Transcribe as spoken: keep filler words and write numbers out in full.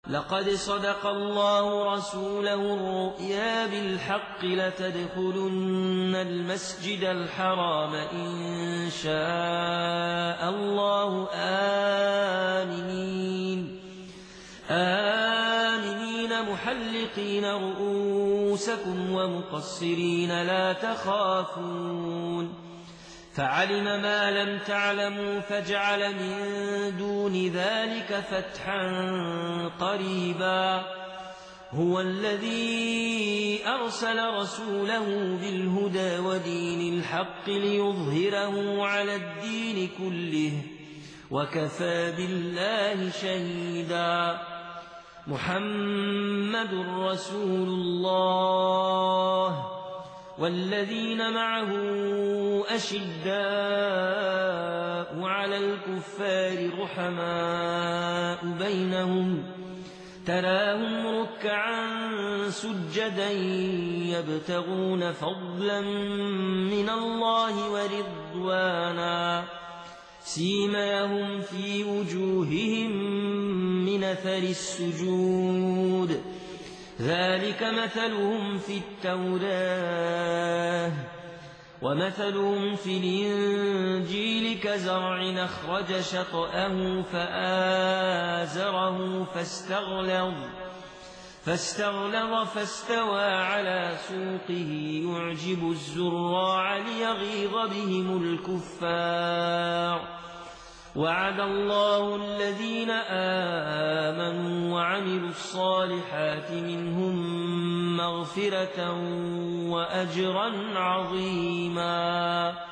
لقد صدق الله رسوله الرؤيا بالحق لتدخلن المسجد الحرام إن شاء الله آمنين آمنين محلقين رؤوسكم ومقصرين لا تخافون فعلم ما لم تعلموا فجعل من دون ذلك فتحا قريبا هو الذي أرسل رسوله بالهدى ودين الحق ليظهره على الدين كله وكفى بالله شهيدا محمد رسول الله والذين معه أشداء على الكفار رحماء بينهم تراهم ركعا سجدا يبتغون فضلا من الله ورضوانا سيماهم في وجوههم من أثر السجود ذلك مثلهم في التوراة ومثلهم في الإنجيل كزرع أخرج شطأه فآزره فاستغلظ فاستغلظ فاستوى على سوقه يعجب الزراع ليغيظ بهم الكفار وعد الله الذين آمنوا وعملوا الصالحات منهم مغفرة وأجرا عظيما.